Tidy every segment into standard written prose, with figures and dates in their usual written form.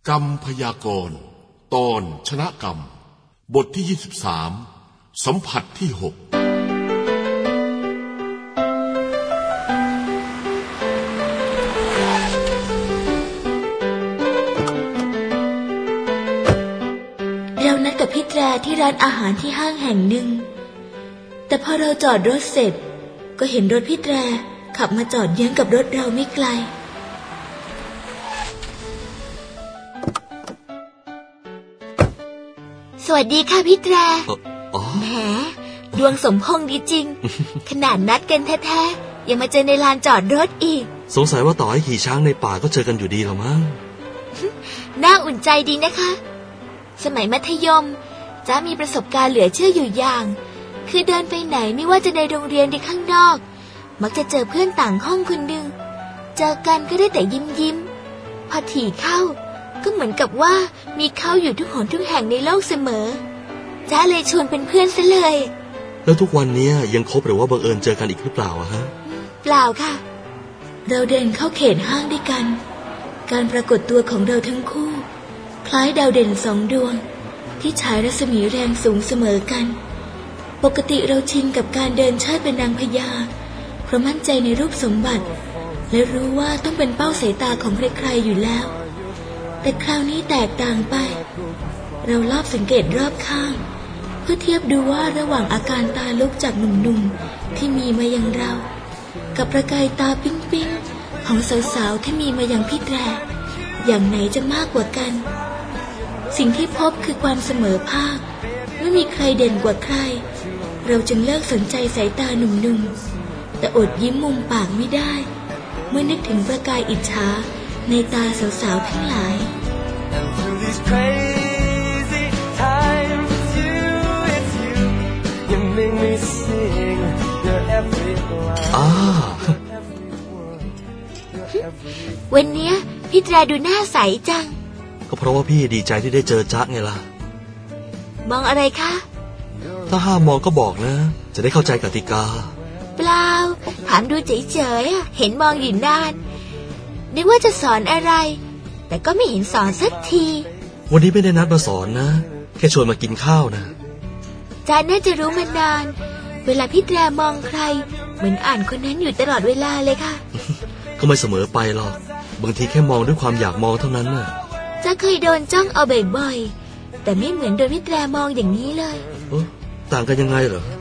กรรมพยากรณ์ตอนชนะกรรมบทที่23สัมผัสที่6 เรานัดกับพี่แตรที่ร้านอาหารที่ห้างแห่งหนึ่งแต่พอเราจอดรถเสร็จก็เห็นรถพี่แตรขับมาจอดเยื้องกับรถเราไม่ไกลสวัสดีค่ะพี่แตรแหมดวงสมพงษ์ดีจริง ขนาดนัดกันแท้ๆยังมาเจอในลานจอดรถอีกสงสัยว่าต่อให้ขี่ช้างในป่าก็เจอกันอยู่ดีหรอมั้งน่าอุ่นใจดีนะคะสมัยมัธยมจ้ามีประสบการณ์เหลือเชื่ออยู่อย่างคือเดินไปไหนไม่ว่าจะในโรงเรียนหรือข้างนอกมักจะเจอเพื่อนต่างห้องคนหนึ่งเจอกันก็ได้แต่ยิ้มพอถี่เข้าก็เหมือนกับว่ามีเขาอยู่ทุกหนทุกแห่งในโลกเสมอจ้าเลยชวนเป็นเพื่อนซะเลยแล้วทุกวันนี้ยังคบหรือว่าบังเอิญเจอกันอีกหรือเปล่าฮะเปล่าค่ะเราเดินเข้าเขตห้างด้วยกันการปรากฏตัวของเราทั้งคู่คล้ายดาวเด่น2 ดวงที่ฉายรัศมีแรงสูงเสมอกันปกติเราชินกับการเดินเชิดเป็นนางพญาเพราะมั่นใจในรูปสมบัติและรู้ว่าต้องเป็นเป้าสายตาของใครๆอยู่แล้วแต่คราวนี้แตกต่างไปเราลอบสังเกตรอบข้างเพื่อเทียบดูว่าระหว่างอาการตาลุกจากหนุ่มๆที่มีมายังเรากับประกายตาปิ๊งๆของสาวๆที่มีมายังพี่แตรอย่างไหนจะมากกว่ากันสิ่งที่พบคือความเสมอภาคไม่มีใครเด่นกว่าใครเราจึงเลิกสนใจสายตาหนุ่มๆแต่อดยิ้มมุมปากไม่ได้เมื่อนึกถึงประกายอิจฉาในตาสาวๆทั้งหลายวันนี้พี่แตรดูหน้าใสจังก็เพราะว่าพี่ดีใจที่ได้เจอจ๊ะไงล่ะมองอะไรคะถ้าห้ามมองก็บอกนะจะได้เข้าใจกติกาเปล่าถามดูเฉยๆเห็นมองอยู่นานนึกว่าจะสอนอะไรแต่ก็ไม่เห็นสอนสักทีวันนี้ไม่ได้นัดมาสอนนะแค่ชวนมากินข้าวนะจ๊ะน่าจะรู้มานานเวลาพี่แตรมองใครเหมือนอ่านคนนั้นอยู่ตลอดเวลาเลยค่ะก็ไม่เสมอไปหรอกบางทีแค่มองด้วยความอยากมองเท่านั้นน่ะจ๊ะเคยโดนจ้องเอาบ่อยๆแต่ไม่เหมือนโดนพี่แตรมองอย่างนี้เลยต่างกันยังไงเหรอ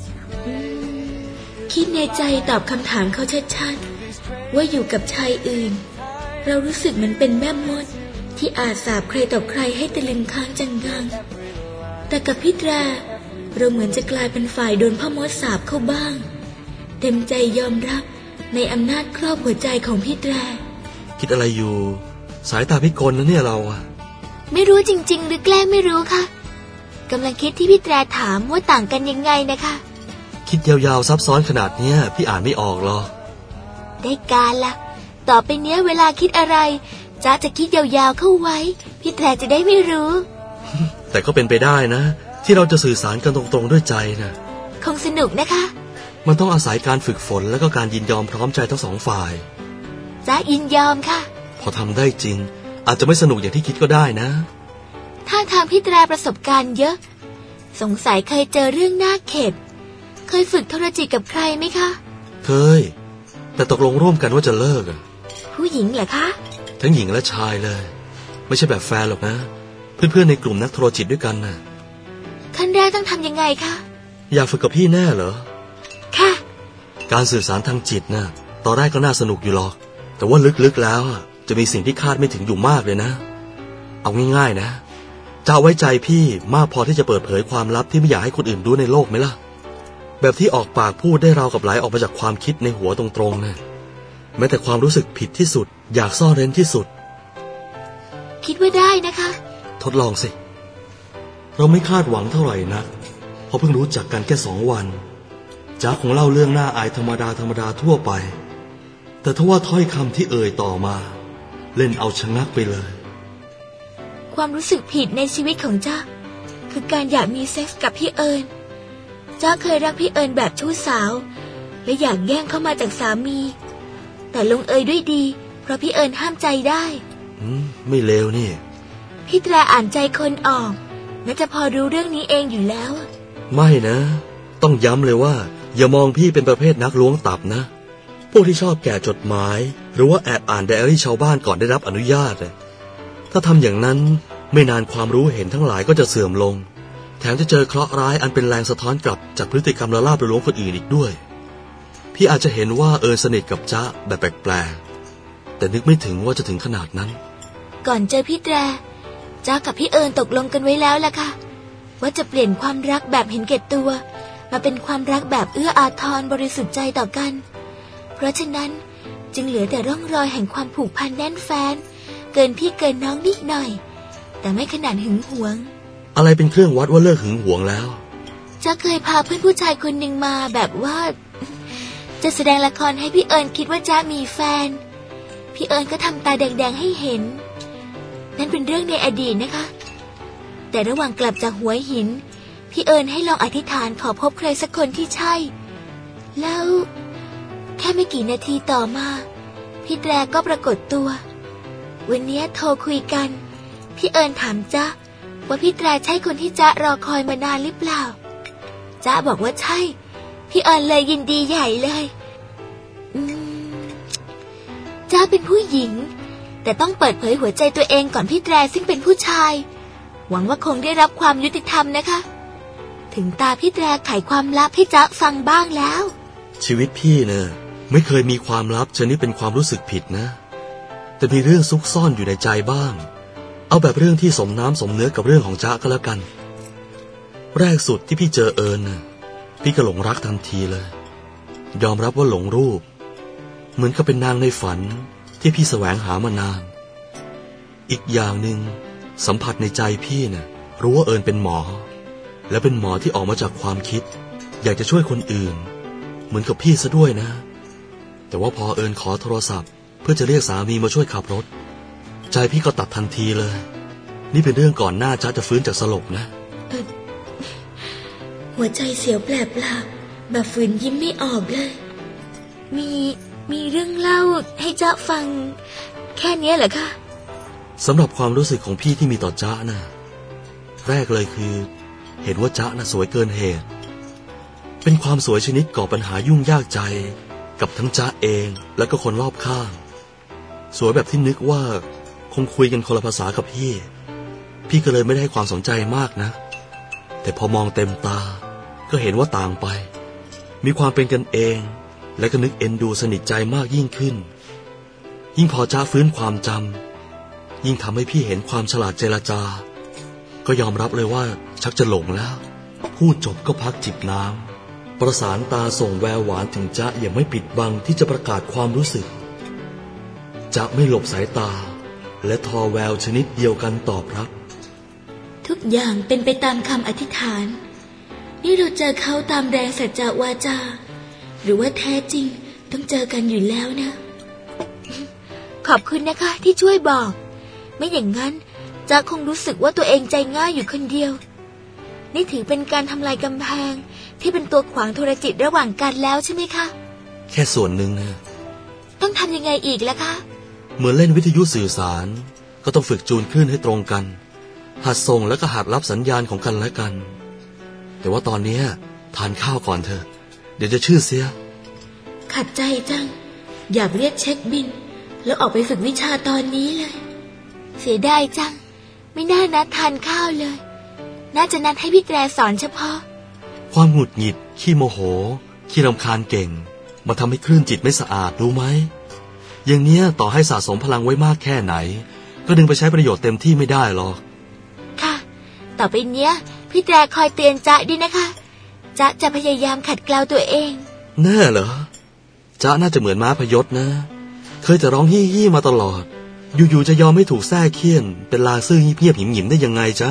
คิดในใจตอบคำถามเขาชัดๆว่าอยู่กับชายอื่นเรารู้สึกเหมือนเป็นแม่มดที่อาจสาปใครต่อใครให้ตะลึงค้างจังงังแต่กับพี่แตรเราเหมือนจะกลายเป็นฝ่ายโดนพ่อมดสาปเข้าบ้างเต็มใจยอมรับในอำนาจครอบหัวใจของพี่แตรคิดอะไรอยู่สายตาพิกลนะเนี่ยเราอะไม่รู้จริงๆหรือแกล้งไม่รู้ค่ะกำลังคิดที่พี่แตรถามว่าต่างกันยังไงนะคะคิดยาวๆซับซ้อนขนาดเนี้ยพี่อ่านไม่ออกหรอกได้การละต่อไปเนี้ยเวลาคิดอะไรจ๊ะจะคิดยาวๆเข้าไว้พี่แตรจะได้ไม่รู้แต่ก็เป็นไปได้นะที่เราจะสื่อสารกันตรงๆด้วยใจนะคงสนุกนะคะมันต้องอาศัยการฝึกฝนและก็การยินยอมพร้อมใจทั้งสองฝ่ายจ๊ะยินยอมค่ะพอทำได้จริงอาจจะไม่สนุกอย่างที่คิดก็ได้นะถ้าทางพี่แตรประสบการณ์เยอะสงสัยเคยเจอเรื่องน่าเข็ดเคยฝึกโทรจิตกับใครไหมคะเคยแต่ตกลงร่วมกันว่าจะเลิกผู้หญิงเหรอคะทั้งหญิงและชายเลยไม่ใช่แบบแฟนหรอกนะเพื่อนๆในกลุ่มนักโทรจิตด้วยกันนะขั้นแรกต้องทำยังไงคะอยากฝึกกับพี่แน่เหรอค่ะการสื่อสารทางจิตนะตอนแรกก็น่าสนุกอยู่หรอกแต่ว่าลึกๆแล้วจะมีสิ่งที่คาดไม่ถึงอยู่มากเลยนะเอาง่ายๆนะจะไว้ใจพี่มากพอที่จะเปิดเผยความลับที่ไม่อยากให้คนอื่นรู้ในโลกไหมล่ะแบบที่ออกปากพูดได้ราวกับไหลออกมาจากความคิดในหัวตรงๆนะแม้แต่ความรู้สึกผิดที่สุดอยากซ่อนเร้นที่สุดคิดว่าได้นะคะทดลองสิเราไม่คาดหวังเท่าไหร่นักเพราะเพิ่งรู้จักกันแค่2 วันจ๊ะคงเล่าเรื่องน่าอายธรรมดาทั่วไปแต่ถ้าว่าถ้อยคำที่เอ่ยต่อมาเล่นเอาชะงักไปเลยความรู้สึกผิดในชีวิตของจ๊ะคือการอยากมีเซ็กส์กับพี่เอิญจ๊ะเคยรักพี่เอิญแบบชู้สาวและอยากแย่งเข้ามาจากสามีแต่ลงเอยด้วยดีเพราะพี่เอิญห้ามใจได้ไม่เลวนี่พี่แตรอ่านใจคนออกน่าจะพอรู้เรื่องนี้เองอยู่แล้วไม่นะต้องย้ำเลยว่าอย่ามองพี่เป็นประเภทนักล้วงตับนะพวกที่ชอบแกะจดหมายหรือว่าแอบอ่านไดอารี่ชาวบ้านก่อนได้รับอนุญาตถ้าทำอย่างนั้นไม่นานความรู้เห็นทั้งหลายก็จะเสื่อมลงแถมจะเจอเคราะห์ร้ายอันเป็นแรงสะท้อนกลับจากพฤติกรรมละลาบละล้วงคนอื่นอีกด้วยพี่อาจจะเห็นว่าสนิทกับจ๊ะแบบแปลกๆแต่นึกไม่ถึงว่าจะถึงขนาดนั้นก่อนเจอพี่แตรจ๊ะกับพี่ตกลงกันไว้แล้วล่ะค่ะว่าจะเปลี่ยนความรักแบบเห็นแก่ตัวมาเป็นความรักแบบเอื้ออาทรบริสุทธิ์ใจต่อกันเพราะฉะนั้นจึงเหลือแต่ร่องรอยแห่งความผูกพันแน่นแฟ้นเกินพี่เกินน้องนิดหน่อยแต่ไม่ขนาดหึงหวงอะไรเป็นเครื่องวัดว่าเลิกหึงหวงแล้วจ๊ะเคยพาเพื่อนผู้ชายคนหนึ่งมาแบบว่าจะแสดงละครให้พี่คิดว่าจ๊ะมีแฟนพี่ก็ทำตาแดงๆให้เห็นนั่นเป็นเรื่องในอดีตนะคะแต่ระหว่างกลับจากหัวหินพี่ให้ลองอธิษฐานขอพบใครสักคนที่ใช่แล้วแค่ไม่กี่นาทีต่อมาพี่แตรก็ปรากฏตัววันนี้โทรคุยกันพี่ถามจ๊ะว่าพี่แตรใช่คนที่จ๊ะรอคอยมานานหรือเปล่าจ๊ะบอกว่าใช่พี่เลยยินดีใหญ่เลยจ๊ะเป็นผู้หญิงแต่ต้องเปิดเผยหัวใจตัวเองก่อนพี่แตรซึ่งเป็นผู้ชายหวังว่าคงได้รับความยุติธรรมนะคะถึงตาพี่แตรไขความลับให้จ๊ะฟังบ้างแล้วชีวิตพี่เนี่ยไม่เคยมีความลับชนิดเป็นความรู้สึกผิดนะแต่มีเรื่องซุกซ่อนอยู่ในใจบ้างเอาแบบเรื่องที่สมน้ำสมเนื้อกับเรื่องของจ๊ะก็แล้วกันแรกสุดที่พี่เจอพี่ก็หลงรักทันทีเลยยอมรับว่าหลงรูปเหมือนกับเป็นนางในฝันที่พี่แสวงหามานานอีกอย่างหนึ่งสัมผัสในใจพี่รู้ว่าเป็นหมอและเป็นหมอที่ออกมาจากความคิดอยากจะช่วยคนอื่นเหมือนกับพี่ซะด้วยนะแต่ว่าพอขอโทรศัพท์เพื่อจะเรียกสามีมาช่วยขับรถใจพี่ก็ตัดทันทีเลยนี่เป็นเรื่องก่อนหน้าจ๊ะจะฟื้นจากสลบนะหัวใจเสียวแปลบๆแบบฝืนยิ้มไม่ออกเลยมีเรื่องเล่าให้จ๊ะฟังแค่นี้เหรอคะสำหรับความรู้สึกของพี่ที่มีต่อจ๊ะแรกเลยคือเห็นว่าจ๊ะสวยเกินเหตุเป็นความสวยชนิดก่อปัญหายุ่งยากใจกับทั้งจ๊ะเองและก็คนรอบข้างสวยแบบที่นึกว่าคงคุยกันคนละภาษากับพี่ก็เลยไม่ได้ให้ความสนใจมากนะแต่พอมองเต็มตาก็เห็นว่าต่างไปมีความเป็นกันเองและก็นึกเอ็นดูสนิทใจมากยิ่งขึ้นยิ่งพอจ๊ะฟื้นความจำยิ่งทำให้พี่เห็นความฉลาดเจรจาก็ยอมรับเลยว่าชักจะหลงแล้วพูดจบก็พักจิบน้ำประสานตาส่งแววหวานถึงจ๊ะอย่างไม่ปิดบังที่จะประกาศความรู้สึกจ๊ะไม่หลบสายตาและทอแววชนิดเดียวกันตอบรับทุกอย่างเป็นไปตามคำอธิษฐานนี่เราเจอเขาตามแรงสัจจวาจาหรือว่าแท้จริงต้องเจอกันอยู่แล้วนะขอบคุณนะคะที่ช่วยบอกไม่อย่างนั้นจ๊ะคงรู้สึกว่าตัวเองใจง่ายอยู่คนเดียวนี่ถือเป็นการทำลายกำแพงที่เป็นตัวขวางโทรจิตระหว่างกันแล้วใช่ไหมคะแค่ส่วนหนึ่งนะต้องทำยังไงอีกล่ะคะเหมือนเล่นวิทยุสื่อสารก็ต้องฝึกจูนคลื่นให้ตรงกันหัดส่งและก็หัดรับสัญญาณของกันและกันแต่ว่าตอนนี้ทานข้าวก่อนเถอะเดี๋ยวจะชื่อเสียขัดใจจังอยากเรียกเช็คบินแล้วออกไปฝึกวิชาตอนนี้เลยเสียดายจังไม่น่านัดทานข้าวเลยน่าจะนัดให้พี่แตรสอนเฉพาะความหงุดหงิดขี้โมโหขี้รำคาญเก่งมาทำให้คลื่นจิตไม่สะอาดรู้ไหมอย่างเนี้ยต่อให้สะสมพลังไว้มากแค่ไหนก็ดึงไปใช้ประโยชน์เต็มที่ไม่ได้หรอกค่ะต่อไปเนี้ยพี่แตรคอยเตือนจ๊ะดีนะคะจ๊ะจะพยายามขัดเกลาตัวเองแน่เหรอจ๊ะน่าจะเหมือนม้าพยศนะเคยแต่ร้องฮี่ฮี่มาตลอดอยู่ๆจะยอมให้ถูกแท้เคี่ยนเป็นลาซื่อเงียบๆหยิมๆได้ยังไงจ๊ะ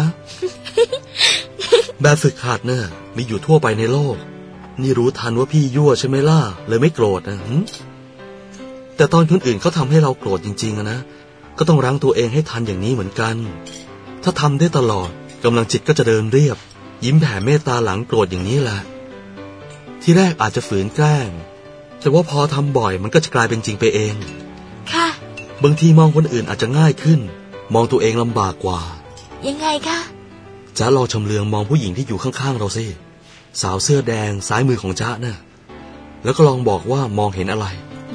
แบบฝึกหัดเนี่ยมีอยู่ทั่วไปในโลกนี่รู้ทันว่าพี่ยั่วใช่ไหมล่ะเลยไม่โกรธนะแต่ตอนคนอื่นเขาทำให้เราโกรธจริงๆนะก็ต้องรั้งตัวเองให้ทันอย่างนี้เหมือนกันถ้าทำได้ตลอดกำลังจิตก็จะเดินเรียบยิ้มแผ่เมตตาหลังโกรธอย่างนี้แหละที่แรกอาจจะฝืนแกล้งแต่ว่าพอทำบ่อยมันก็จะกลายเป็นจริงไปเองค่ะบางทีมองคนอื่นอาจจะง่ายขึ้นมองตัวเองลำบากกว่ายังไงคะจ๊ะลองชำเลืองมองผู้หญิงที่อยู่ข้างๆเราสิสาวเสื้อแดงซ้ายมือของจ๊ะน่ะแล้วก็ลองบอกว่ามองเห็นอะไร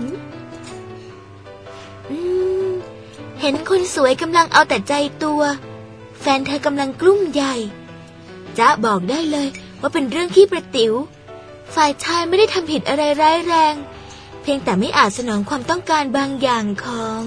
เห็นคนสวยกำลังเอาแต่ใจตัวแฟนเธอกำลังกลุ้มใหญ่จ๊ะบอกได้เลยว่าเป็นเรื่องขี้ประติ๋วฝ่ายชายไม่ได้ทำผิดอะไรร้ายแรงเพียงแต่ไม่อาจสนองความต้องการบางอย่างของ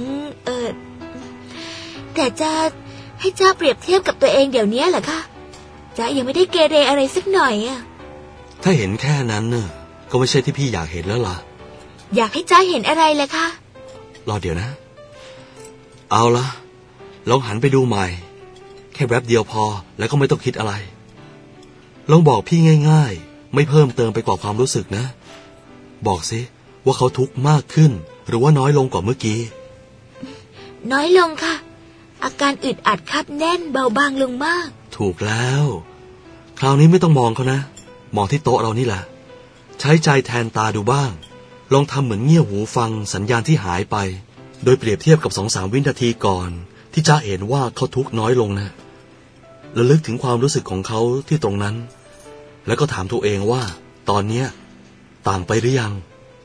แต่จะให้จ๊ะเปรียบเทียบกับตัวเองเดี๋ยวนี้เหรอคะจ๊ะยังไม่ได้เกเรอะไรสักหน่อยอะถ้าเห็นแค่นั้นน่ะก็ไม่ใช่ที่พี่อยากเห็นแล้วล่ะอยากให้จ๊ะเห็นอะไรล่ะคะรอเดี๋ยวนะเอาละลองหันไปดูใหม่แค่แวบเดียวพอแล้วก็ไม่ต้องคิดอะไรลองบอกพี่ง่ายๆไม่เพิ่มเติมไปกว่าความรู้สึกนะบอกสิว่าเขาทุกข์มากขึ้นหรือว่าน้อยลงกว่าเมื่อกี้น้อยลงค่ะอาการอึดอัดคับแน่นเบาบางลงมากถูกแล้วคราวนี้ไม่ต้องมองเขานะมองที่โต๊ะเรานี่แหละใช้ใจแทนตาดูบ้างลองทำเหมือนเงี่ยหูฟังสัญญาณที่หายไปโดยเปรียบเทียบกับ 2-3 วินาทีก่อนที่จ๊ะเห็นว่าเขาทุกข์น้อยลงนะระลึกถึงความรู้สึกของเขาที่ตรงนั้นแล้วก็ถามตัวเองว่าตอนนี้ต่างไปหรือยัง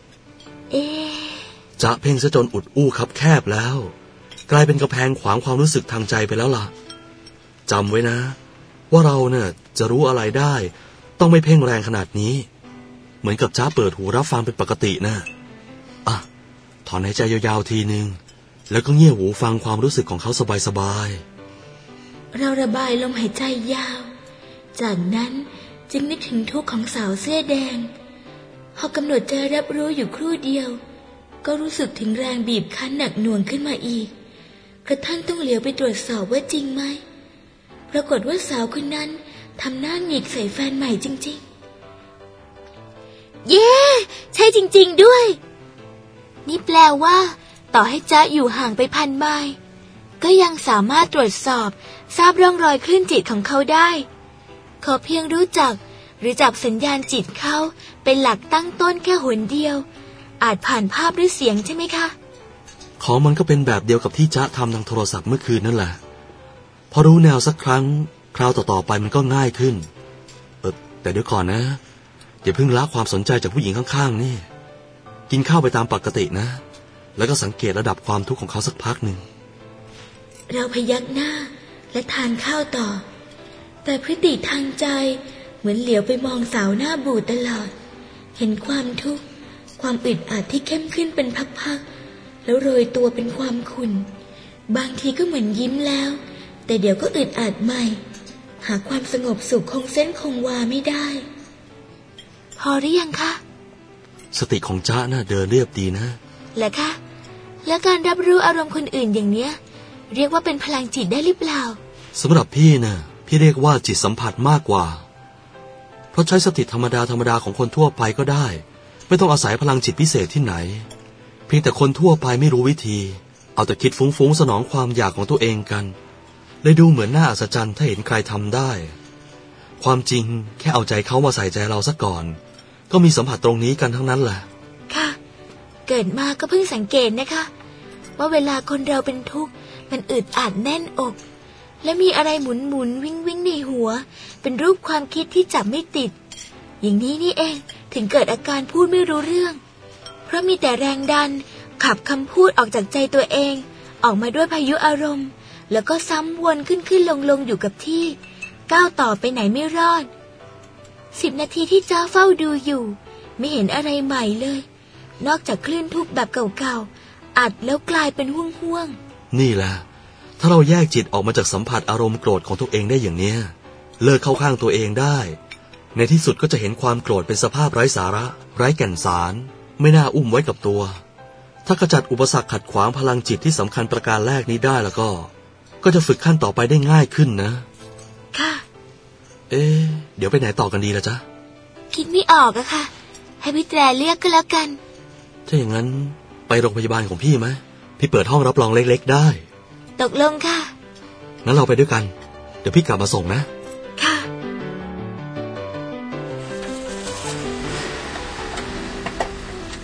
จ๊ะเพ่งซะจนอุดอู้คับแคบแล้วกลายเป็นกำแพงขวางความรู้สึกทางใจไปแล้วล่ะจำไว้นะว่าเราเนี่ยจะรู้อะไรได้ต้องไม่เพ่งแรงขนาดนี้เหมือนกับจ๊ะเปิดหูรับฟังเป็นปกตินะถอนหายใจยาวๆทีนึงแล้วก็เงี่ยหูฟังความรู้สึกของเขาสบายๆเราระบายลมหายใจยาวจากนั้นจึงนึกถึงทุกข์ของสาวเสื้อแดงพอกำหนดใจรับรู้อยู่ครู่เดียวก็รู้สึกถึงแรงบีบคั้นหนักหน่วงขึ้นมาอีกกระทั่งต้องเหลียวไปตรวจสอบว่าจริงไหมปรากฏว่าสาวคนนั้นทำหน้าหงิกใส่แฟนใหม่จริงๆเย้ใช่จริงๆด้วยนี่แปลว่าต่อให้จ๊ะอยู่ห่างไปพันไมล์ก็ยังสามารถตรวจสอบทราบร่องรอยคลื่นจิตของเขาได้ขอเพียงรู้จักหรือจับสัญญาณจิตเขาเป็นหลักตั้งต้นแค่หนเดียวอาจผ่านภาพหรือเสียงใช่ไหมคะของมันก็เป็นแบบเดียวกับที่จ๊ะทำทางโทรศัพท์เมื่อคืนนั่นแหละพอรู้แนวสักครั้งคราวต่อๆไปมันก็ง่ายขึ้นแต่เดี๋ยวก่อนนะอย่าเพิ่งละความสนใจจากผู้หญิงข้างๆนี่กินข้าวไปตามปกตินะแล้วก็สังเกตระดับความทุกข์ของเขาสักพักหนึ่งเราพยักหน้าและทานข้าวต่อแต่พฤติทางใจเหมือนเหลียวไปมองสาวหน้าบูดตลอดเห็นความทุกข์ความอึดอัดที่เข้มขึ้นเป็นพักๆแล้วโรยตัวเป็นความขุ่นบางทีก็เหมือนยิ้มแล้วแต่เดี๋ยวก็อึดอัดใหม่หาความสงบสุขคงเส้นคงวาไม่ได้พอหรือยังคะสติของจ๊ะน่ะเดินเรียบดีนะแหละคะแล้วการรับรู้อารมณ์คนอื่นอย่างเนี้ยเรียกว่าเป็นพลังจิตได้หรือเปล่าสำหรับพี่น่ะพี่เรียกว่าจิตสัมผัสมากกว่าเพราะใช้สติธรรมดาของคนทั่วไปก็ได้ไม่ต้องอาศัยพลังจิตพิเศษที่ไหนเพียงแต่คนทั่วไปไม่รู้วิธีเอาแต่คิดฟุ้งสนองความอยากของตัวเองกันเลยดูเหมือนน่าอัศจรรย์ถ้าเห็นใครทำได้ความจริงแค่เอาใจเขามาใส่ใจเราซะก่อนก็มีสัมผัสตรงนี้กันทั้งนั้นแหละค่ะเกิดมาก็เพิ่งสังเกตนะคะว่าเวลาคนเราเป็นทุกข์มันอึดอัดแน่นอกและมีอะไรหมุนวิ่งในหัวเป็นรูปความคิดที่จับไม่ติดอย่างนี้นี่เองถึงเกิดอาการพูดไม่รู้เรื่องเพราะมีแต่แรงดันขับคำพูดออกจากใจตัวเองออกมาด้วยพายุอารมณ์แล้วก็ซ้ำวนขึ้นลงอยู่กับที่ก้าวต่อไปไหนไม่รอด10 นาทีที่จ้าเฝ้าดูอยู่ไม่เห็นอะไรใหม่เลยนอกจากคลื่นทุกข์แบบเก่าๆอัดแล้วกลายเป็นห่วงนี่แหละถ้าเราแยกจิตออกมาจากสัมผัสอารมณ์โกรธของตัวเองได้อย่างเนี้ยเลิกเข้าข้างตัวเองได้ในที่สุดก็จะเห็นความโกรธเป็นสภาพไร้สาระไร้แก่นสารไม่น่าอุ้มไว้กับตัวถ้าขจัดอุปสรรคขัดขวางพลังจิตที่สำคัญประการแรกนี้ได้แล้วก็จะฝึกขั้นต่อไปได้ง่ายขึ้นนะค่ะเดี๋ยวไปไหนต่อกันดีล่ะจ๊ะคิดไม่ออกอะค่ะให้พี่แตรเรียกก็แล้วกันถ้าอย่างนั้นไปโรงพยาบาลของพี่ไหมพี่เปิดห้องรับรองเล็กๆได้ตกลงค่ะงั้นเราไปด้วยกันเดี๋ยวพี่กลับมาส่งนะค่ะ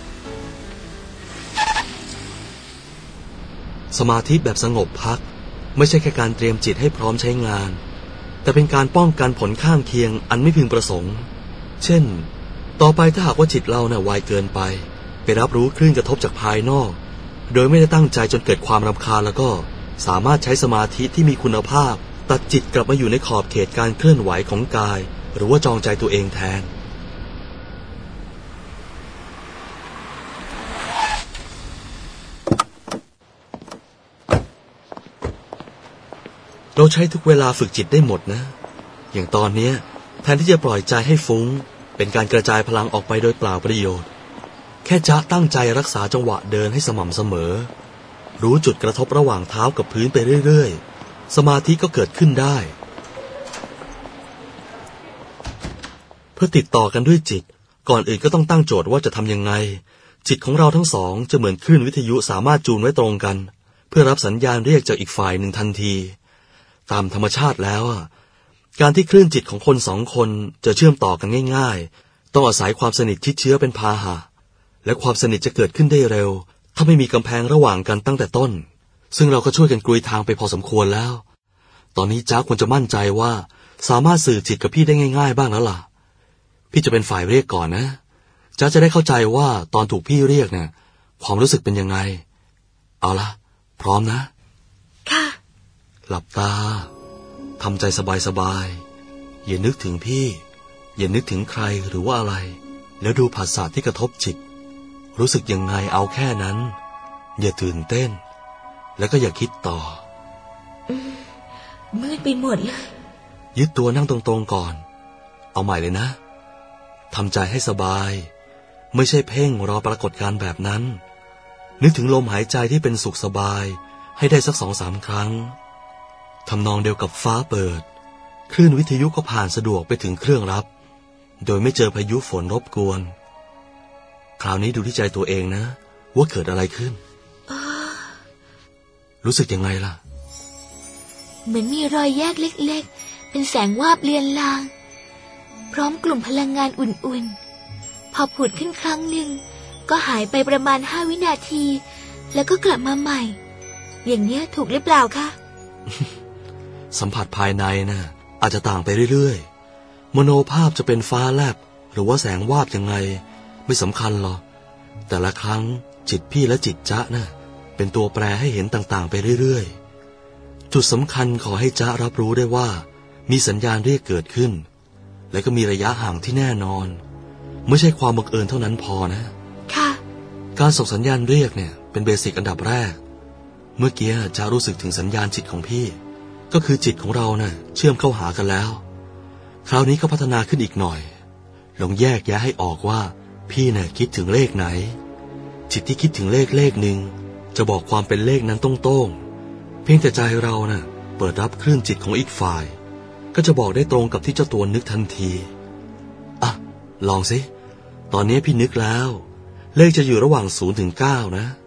สมาธิแบบสงบพักไม่ใช่แค่การเตรียมจิตให้พร้อมใช้งานแต่เป็นการป้องกันผลข้างเคียงอันไม่พึงประสงค์เช่นต่อไปถ้าหากว่าจิตเราไวเกินไปรับรู้คลื่นกระทบจากภายนอกโดยไม่ได้ตั้งใจจนเกิดความรำคาญแล้วก็สามารถใช้สมาธิที่มีคุณภาพตัดจิตกลับมาอยู่ในขอบเขตการเคลื่อนไหวของกายหรือว่าจองใจตัวเองแทนเราใช้ทุกเวลาฝึกจิตได้หมดนะอย่างตอนนี้แทนที่จะปล่อยใจให้ฟุ้งเป็นการกระจายพลังออกไปโดยเปล่าประโยชน์แค่จะตั้งใจรักษาจังหวะเดินให้สม่ำเสมอรู้จุดกระทบระหว่างเท้ากับพื้นไปเรื่อยๆสมาธิก็เกิดขึ้นได้เพื่อติดต่อกันด้วยจิตก่อนอื่นก็ต้องตั้งโจทย์ว่าจะทำยังไงจิตของเราทั้งสองจะเหมือนคลื่นวิทยุสามารถจูนไว้ตรงกันเพื่อรับสัญญาณเรียกจากอีกฝ่ายหนึ่งทันทีตามธรรมชาติแล้วการที่คลื่นจิตของคนสองคนจะเชื่อมต่อกันง่ายๆต้องอาศัยความสนิทชิดเชื้อเป็นพาหะและความสนิทจะเกิดขึ้นได้เร็วถ้าไม่มีกำแพงระหว่างกันตั้งแต่ต้นซึ่งเราก็ช่วยกันกลุยทางไปพอสมควรแล้วตอนนี้จ๊ะควรจะมั่นใจว่าสามารถสื่อจิตกับพี่ได้ง่ายๆบ้างแล้วล่ะพี่จะเป็นฝ่ายเรียกก่อนนะจ๊ะจะได้เข้าใจว่าตอนถูกพี่เรียกเนี่ยความรู้สึกเป็นยังไงเอาละพร้อมนะค่ะหลับตาทำใจสบายๆอย่านึกถึงพี่อย่านึกถึงใครหรือว่าอะไรแล้วดูผัสสะที่กระทบจิตรู้สึกยังไงเอาแค่นั้นอย่าตื่นเต้นแล้วก็อย่าคิดต่อมืดไปหมดเลยยึดตัวนั่งตรงๆก่อนเอาใหม่เลยนะทำใจให้สบายไม่ใช่เพ่งรอปรากฏการณ์แบบนั้นนึกถึงลมหายใจที่เป็นสุขสบายให้ได้สัก 2-3 ครั้งทำนองเดียวกับฟ้าเปิดคลื่นวิทยุก็ผ่านสะดวกไปถึงเครื่องรับโดยไม่เจอพายุฝนรบกวนคราวนี้ดูที่ใจตัวเองนะว่าเกิดอะไรขึ้นรู้สึกยังไงล่ะเหมือนมีรอยแยกเล็กๆเป็นแสงวาบเลือนลางพร้อมกลุ่มพลังงานอุ่นๆพอผุดขึ้นครั้งหนึ่งก็หายไปประมาณ5 วินาทีแล้วก็กลับมาใหม่อย่างเนี้ยถูกหรือเปล่าคะสัมผัสภายในน่ะอาจจะต่างไปเรื่อยๆมโนภาพจะเป็นฟ้าแลบหรือว่าแสงวาบยังไงไม่สำคัญหรอกแต่ละครั้งจิตพี่และจิตจ๊ะน่ะเป็นตัวแปรให้เห็นต่างๆไปเรื่อยๆจุดสำคัญขอให้จ๊ะรับรู้ได้ว่ามีสัญญาณเรียกเกิดขึ้นและก็มีระยะห่างที่แน่นอนไม่ใช่ความบังเอิญเท่านั้นพอนะค่ะการส่งสัญญาณเรียกเนี่ยเป็นเบสิกอันดับแรกเมื่อกี้จ๊ะรู้สึกถึงสัญญาณจิตของพี่ก็คือจิตของเราน่ะเชื่อมเข้าหากันแล้วคราวนี้ก็พัฒนาขึ้นอีกหน่อยลองแยกแยะให้ออกว่าพี่น่ะคิดถึงเลขไหนจิตที่คิดถึงเลขหนึ่งจะบอกความเป็นเลขนั้นตรงๆเพียงแต่ใจเราน่ะเปิดรับคลื่นจิตของอีกฝ่ายก็จะบอกได้ตรงกับที่เจ้าตัวนึกทันทีอ่ะลองสิตอนนี้พี่นึกแล้วเลขจะอยู่ระหว่าง0 ถึง 9นะ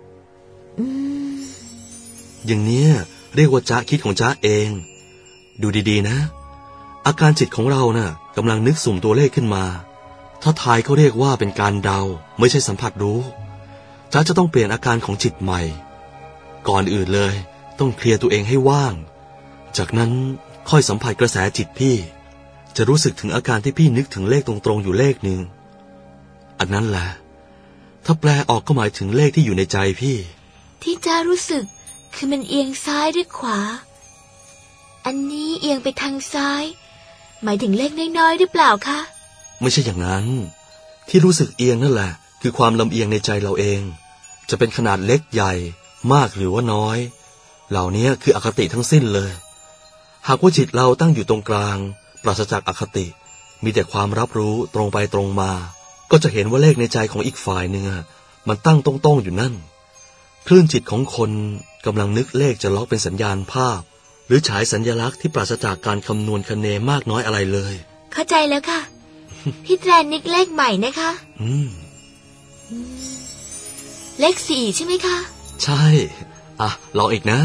อย่างเนี้ยเรียกว่าจ๊ะคิดของจ๊ะเองดูดีๆนะอาการจิตของเราน่ะกำลังนึกสุ่มตัวเลขขึ้นมาถ้าทายเขาเรียกว่าเป็นการเดาไม่ใช่สัมผัสรู้จ๊ะจะต้องเปลี่ยนอาการของจิตใหม่ก่อนอื่นเลยต้องเคลียร์ตัวเองให้ว่างจากนั้นค่อยสัมผัสกระแสจิตพี่จะรู้สึกถึงอาการที่พี่นึกถึงเลขตรงๆอยู่เลขหนึ่งอันนั้นแหละถ้าแปลออกก็หมายถึงเลขที่อยู่ในใจพี่ที่จ๊ะรู้สึกคือมันเอียงซ้ายหรือขวาอันนี้เอียงไปทางซ้ายหมายถึงเลขน้อยๆหรือเปล่าคะไม่ใช่อย่างนั้นที่รู้สึกเอียงนั่นแหละคือความลำเอียงในใจเราเองจะเป็นขนาดเล็กใหญ่มากหรือว่าน้อยเหล่านี้คืออคติทั้งสิ้นเลยหากว่าจิตเราตั้งอยู่ตรงกลางปราศจากอคติมีแต่ความรับรู้ตรงไปตรงมาก็จะเห็นว่าเลขในใจของอีกฝ่ายหนึ่งมันตั้งตรงๆอยู่นั่นคลื่นจิตของคนกำลังนึกเลขจะล็อกเป็นสัญญาณภาพหรือฉายสัญลักษณ์ที่ปราศจากการคำนวณคะเนมากน้อยอะไรเลยเข้าใจแล้วค่ะ พี่แตรนนึกเลขใหม่นะคะเลข4ใช่ไหมคะใช่อ่ะลองอีกนะ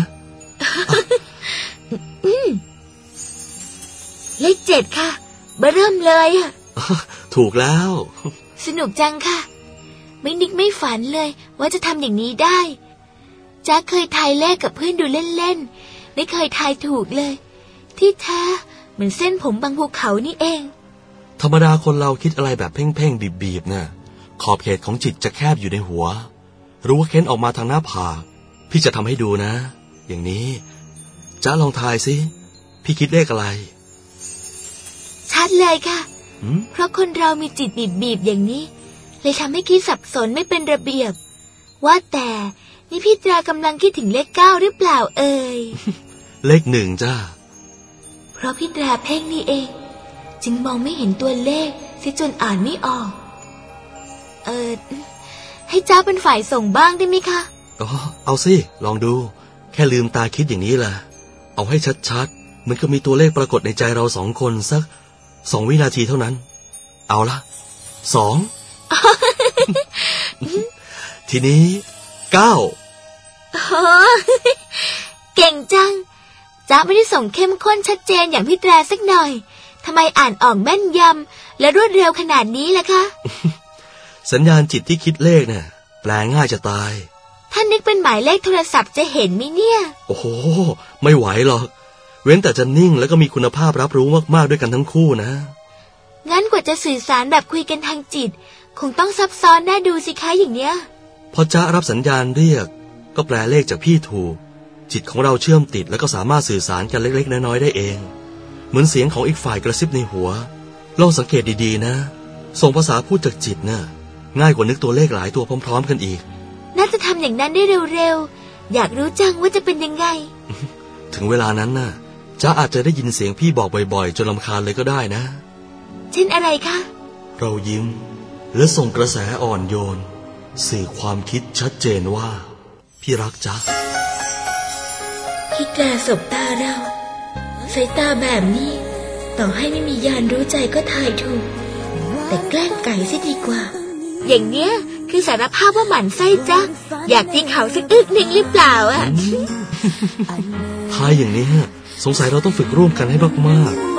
เลข7ค่ะเบ้อเริ่มเลยอ่ะถูกแล้วสนุกจังค่ะไม่นึกไม่ฝันเลยว่าจะทำอย่างนี้ได้จ๊ะเคยทายเลขกับเพื่อนดูเล่นๆไม่เคยทายถูกเลย ที่แท้เหมือนเส้นผมบางภูเขานี่เองธรรมดาคนเราคิดอะไรแบบเพ่งๆบีบๆน่ะขอบเขตของจิตจะแคบอยู่ในหัวรู้ว่าเค้นออกมาทางหน้าผากพี่จะทำให้ดูนะอย่างนี้จ๊ะลองทายสิพี่คิดเลขอะไรชัดเลยค่ะเพราะคนเรามีจิตบีบๆอย่างนี้เลยทำให้คิดสับสนไม่เป็นระเบียบว่าแต่นี่พี่ตรากำลังคิดถึงเลข 9หรือเปล่าเอ่ยเลข 1จ้าเพราะพี่ตราเพ่งนี่เองจึงมองไม่เห็นตัวเลขเสียจนอ่านไม่ออกให้เจ้าเป็นฝ่ายส่งบ้างได้ไหมคะอ๋อเอาสิลองดูแค่ลืมตาคิดอย่างนี้แหละเอาให้ชัดๆเหมือนกับมีตัวเลขปรากฏในใจเรา2 คนสัก2 วินาทีเท่านั้นเอาละ2 ทีนี้9 เก่งจังจ๊ะไม่ได้ส่งเข้มข้นชัดเจนอย่างพี่แตรสักหน่อยทำไมอ่านออกแม่นยำและรวดเร็วขนาดนี้ล่ะคะสัญญาณจิตที่คิดเลขเนี่ยแปลง่ายจะตายท่านนึกเป็นหมายเลขโทรศัพท์จะเห็นมั้ยเนี่ยโอ้โหไม่ไหวหรอกเว้นแต่จะนิ่งแล้วก็มีคุณภาพรับรู้มากๆด้วยกันทั้งคู่นะงั้นกว่าจะสื่อสารแบบคุยกันทางจิตคงต้องซับซ้อนน่าดูสิคะอย่างเนี้ยพอจ๊ะรับสัญญาณเรียกก็แปลเลขจากพี่ถูกจิตของเราเชื่อมติดแล้วก็สามารถสื่อสารกันเล็กๆน้อยๆได้เองเหมือนเสียงของอีกฝ่ายกระซิบในหัวลองสังเกตดีๆนะส่งภาษาพูดจากจิตน่ะง่ายกว่านึกตัวเลขหลายตัวพร้อมๆกันอีกน่าจะทำอย่างนั้นได้เร็วๆอยากรู้จังว่าจะเป็นยังไงถึงเวลานั้นน่ะจ๊ะอาจจะได้ยินเสียงพี่บอกบ่อยๆจนรำคาญเลยก็ได้นะเช่นอะไรคะเรายิ้มและส่งกระแสอ่อนโยนสื่อความคิดชัดเจนว่าพี่รักจ๊ะพี่แกสบตาเราสายตาแบบนี้ต่อให้ไม่มียานรู้ใจก็ทายถูกแต่แกล้งไก่ซะดีกว่าอย่างเนี้ยคือสารภาพว่าหมั่นไส้จ๊ะอยากตีเขาสักอึกหนึ่งหรือเปล่าอ่ะทายอย่างนี้สงสัยเราต้องฝึกร่วมกันให้มากๆ